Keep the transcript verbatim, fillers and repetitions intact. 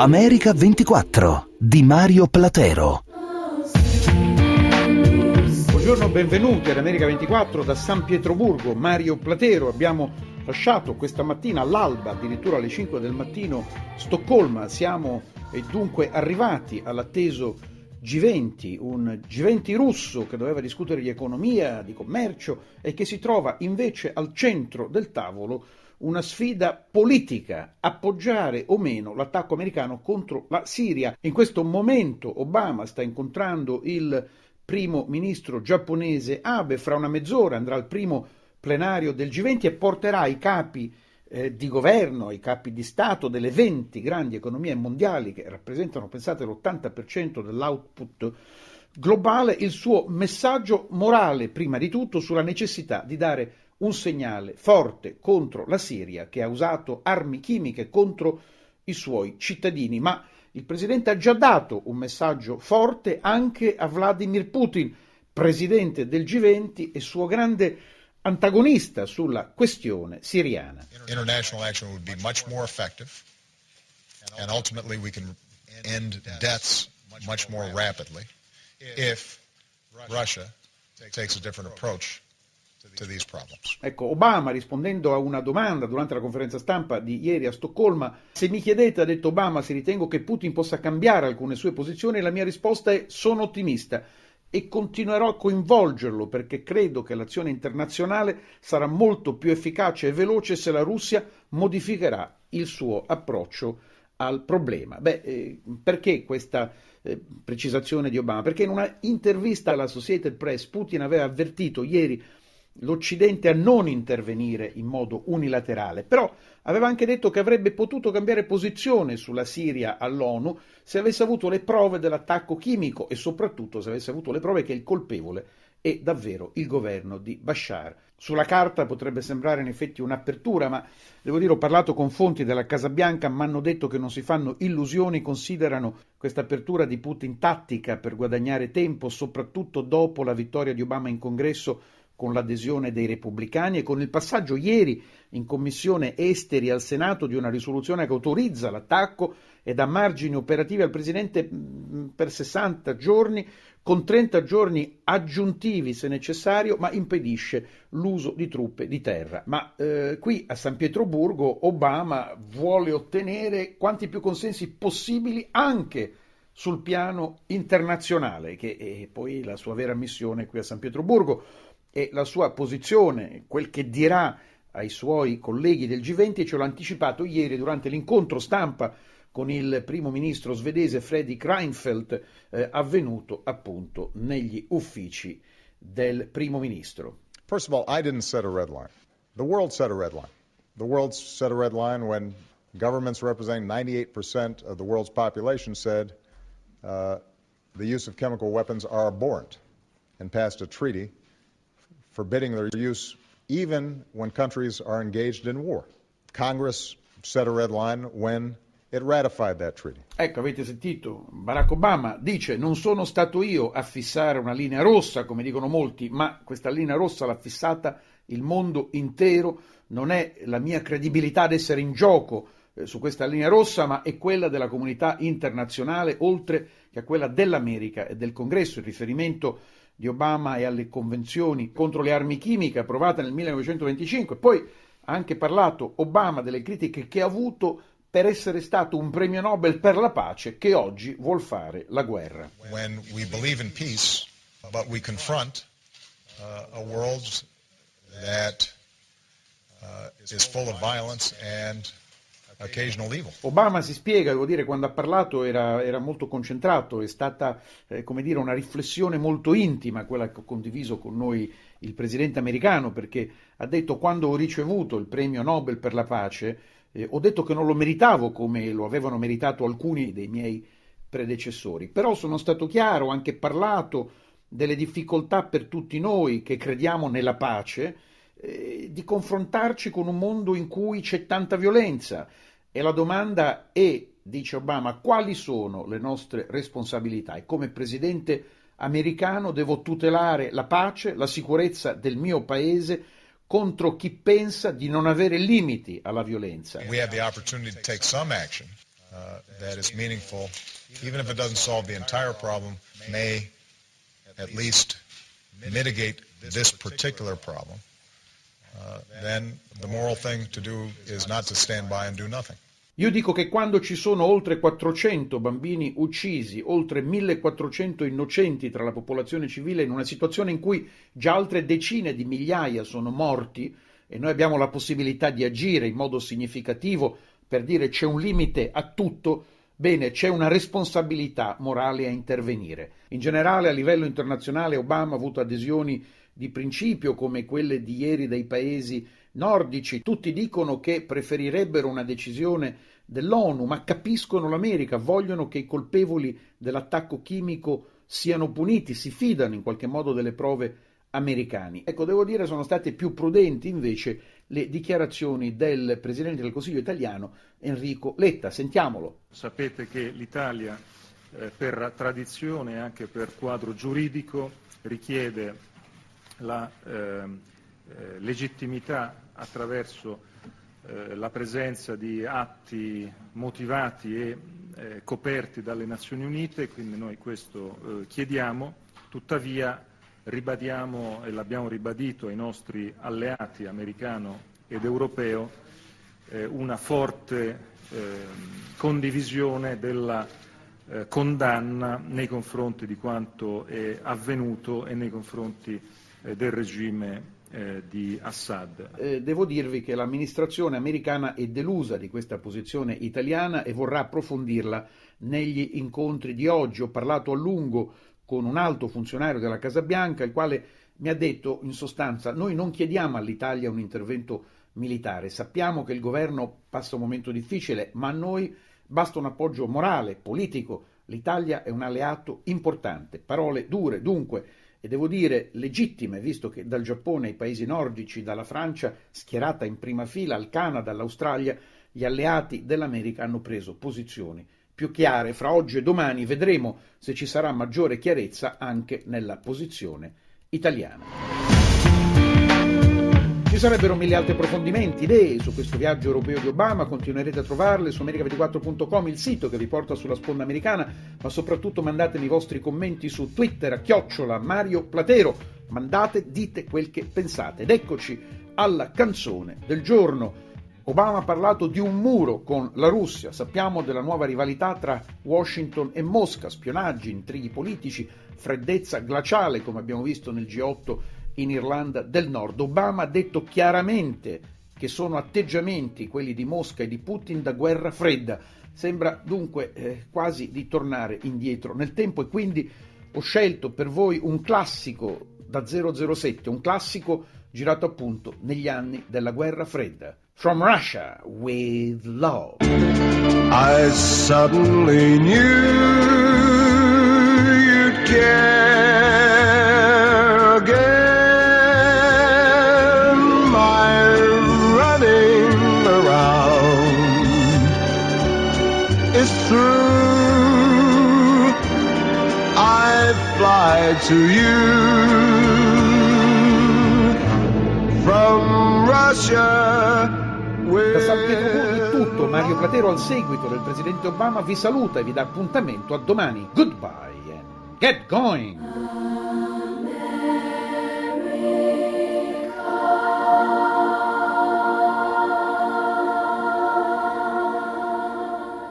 America ventiquattro di Mario Platero. Buongiorno, benvenuti ad America ventiquattro da San Pietroburgo. Mario Platero. Abbiamo lasciato questa mattina all'alba, addirittura alle cinque del mattino, Stoccolma. Siamo e dunque arrivati all'atteso G venti, un G venti russo che doveva discutere di economia, di commercio e che si trova invece al centro del tavolo una sfida politica, appoggiare o meno l'attacco americano contro la Siria. In questo momento Obama sta incontrando il primo ministro giapponese Abe, fra una mezz'ora andrà al primo plenario del G venti e porterà i capi eh, di governo, i capi di Stato delle venti grandi economie mondiali che rappresentano, pensate, l'ottanta per cento dell'output globale, il suo messaggio morale, prima di tutto, sulla necessità di dare un segnale forte contro la Siria, che ha usato armi chimiche contro i suoi cittadini. Ma il presidente ha già dato un messaggio forte anche a Vladimir Putin, presidente del G venti e suo grande antagonista sulla questione siriana. International action would be much more effective and ultimately we can end deaths much more rapidly if Russia takes a different approach to these problems. Ecco, Obama, rispondendo a una domanda durante la conferenza stampa di ieri a Stoccolma, se mi chiedete, ha detto Obama, se ritengo che Putin possa cambiare alcune sue posizioni, la mia risposta è: sono ottimista e continuerò a coinvolgerlo perché credo che l'azione internazionale sarà molto più efficace e veloce se la Russia modificherà il suo approccio al problema. Beh, eh, perché questa eh, precisazione di Obama? Perché in una intervista alla Associated Press Putin aveva avvertito ieri l'Occidente a non intervenire in modo unilaterale, però aveva anche detto che avrebbe potuto cambiare posizione sulla Siria all'ONU se avesse avuto le prove dell'attacco chimico e soprattutto se avesse avuto le prove che il colpevole è davvero il governo di Bashar. Sulla carta potrebbe sembrare in effetti un'apertura, ma devo dire, ho parlato con fonti della Casa Bianca, mi hanno detto che non si fanno illusioni, considerano questa apertura di Putin tattica per guadagnare tempo, soprattutto dopo la vittoria di Obama in Congresso con l'adesione dei repubblicani e con il passaggio ieri in Commissione Esteri al Senato di una risoluzione che autorizza l'attacco e dà margini operativi al Presidente per sessanta giorni, con trenta giorni aggiuntivi se necessario, ma impedisce l'uso di truppe di terra. Ma eh, qui a San Pietroburgo Obama vuole ottenere quanti più consensi possibili anche sul piano internazionale, che è poi la sua vera missione qui a San Pietroburgo. E la sua posizione, quel che dirà ai suoi colleghi del G venti, ce l'ha anticipato ieri durante l'incontro stampa con il primo ministro svedese Fredrik Reinfeldt, eh, avvenuto appunto negli uffici del primo ministro. First of all, I didn't set a red line. The world set a red line. The world set a red line when governments representing ninety-eight percent of the world's population said uh, the use of chemical weapons are abhorrent and passed a treaty forbidding their use even when countries are engaged in war. Congress set a red line when it ratified that treaty. Ecco, avete sentito, Barack Obama dice: non sono stato io a fissare una linea rossa, come dicono molti, ma questa linea rossa l'ha fissata il mondo intero, non è la mia credibilità ad essere in gioco eh, su questa linea rossa, ma è quella della comunità internazionale, oltre che a quella dell'America e del Congresso. Il riferimento di Obama e alle convenzioni contro le armi chimiche approvate nel millenovecentoventicinque. Poi ha anche parlato Obama delle critiche che ha avuto per essere stato un premio Nobel per la pace che oggi vuol fare la guerra. When we believe in peace, but we confront uh, a world that uh, is full of violence and occasional evil. Obama, si spiega, devo dire, quando ha parlato era, era molto concentrato, è stata eh, come dire una riflessione molto intima quella che ho condiviso con noi il presidente americano, perché ha detto: quando ho ricevuto il premio Nobel per la pace eh, ho detto che non lo meritavo come lo avevano meritato alcuni dei miei predecessori, però sono stato chiaro, ho anche parlato delle difficoltà per tutti noi che crediamo nella pace eh, di confrontarci con un mondo in cui c'è tanta violenza. E la domanda è, dice Obama, quali sono le nostre responsabilità? E come presidente americano devo tutelare la pace, la sicurezza del mio paese contro chi pensa di non avere limiti alla violenza. We have the opportunity to take some action uh, uh, that is meaningful, even if it doesn't solve the entire problem, may at least mitigate this particular problem, uh, then the moral thing to do is not to stand by and do nothing. Io dico che quando ci sono oltre quattrocento bambini uccisi, oltre millequattrocento innocenti tra la popolazione civile, in una situazione in cui già altre decine di migliaia sono morti e noi abbiamo la possibilità di agire in modo significativo per dire c'è un limite a tutto, bene, c'è una responsabilità morale a intervenire. In generale, a livello internazionale, Obama ha avuto adesioni di principio come quelle di ieri dai paesi nordici. Tutti dicono che preferirebbero una decisione dell'ONU, ma capiscono l'America, vogliono che i colpevoli dell'attacco chimico siano puniti, si fidano in qualche modo delle prove americane. Ecco, devo dire sono state più prudenti invece le dichiarazioni del Presidente del Consiglio italiano Enrico Letta. Sentiamolo. Sapete che l'Italia eh, per tradizione e anche per quadro giuridico richiede la eh, eh, legittimità attraverso eh, la presenza di atti motivati e eh, coperti dalle Nazioni Unite, quindi noi questo eh, chiediamo, tuttavia ribadiamo, e l'abbiamo ribadito ai nostri alleati americano ed europeo, eh, una forte eh, condivisione della eh, condanna nei confronti di quanto è avvenuto e nei confronti eh, del regime Eh, di Assad. Eh, devo dirvi che l'amministrazione americana è delusa di questa posizione italiana e vorrà approfondirla negli incontri di oggi. Ho parlato a lungo con un alto funzionario della Casa Bianca, il quale mi ha detto in sostanza: noi non chiediamo all'Italia un intervento militare, sappiamo che il governo passa un momento difficile, ma a noi basta un appoggio morale, politico, l'Italia è un alleato importante. Parole dure dunque, e devo dire legittime, visto che dal Giappone ai paesi nordici, dalla Francia schierata in prima fila, al Canada, all'Australia, gli alleati dell'America hanno preso posizioni più chiare. Fra oggi e domani vedremo se ci sarà maggiore chiarezza anche nella posizione italiana. Ci sarebbero mille altri approfondimenti, idee su questo viaggio europeo di Obama, continuerete a trovarle su america ventiquattro punto com, il sito che vi porta sulla sponda americana, ma soprattutto mandatemi i vostri commenti su Twitter a chiocciola Mario Platero, mandate, dite quel che pensate. Ed eccoci alla canzone del giorno. Obama ha parlato di un muro con la Russia, sappiamo della nuova rivalità tra Washington e Mosca, spionaggi, intrighi politici, freddezza glaciale come abbiamo visto nel G otto in Irlanda del Nord. Obama ha detto chiaramente che sono atteggiamenti, quelli di Mosca e di Putin, da guerra fredda. Sembra dunque eh, quasi di tornare indietro nel tempo, e quindi ho scelto per voi un classico da zero zero sette, un classico girato appunto negli anni della guerra fredda. From Russia with Love. I suddenly knew you'd care again. My running around is through. I fly to you from Russia. Da San Pietroburgo è tutto, Mario Platero al seguito del presidente Obama vi saluta e vi dà appuntamento a domani. Goodbye and get going!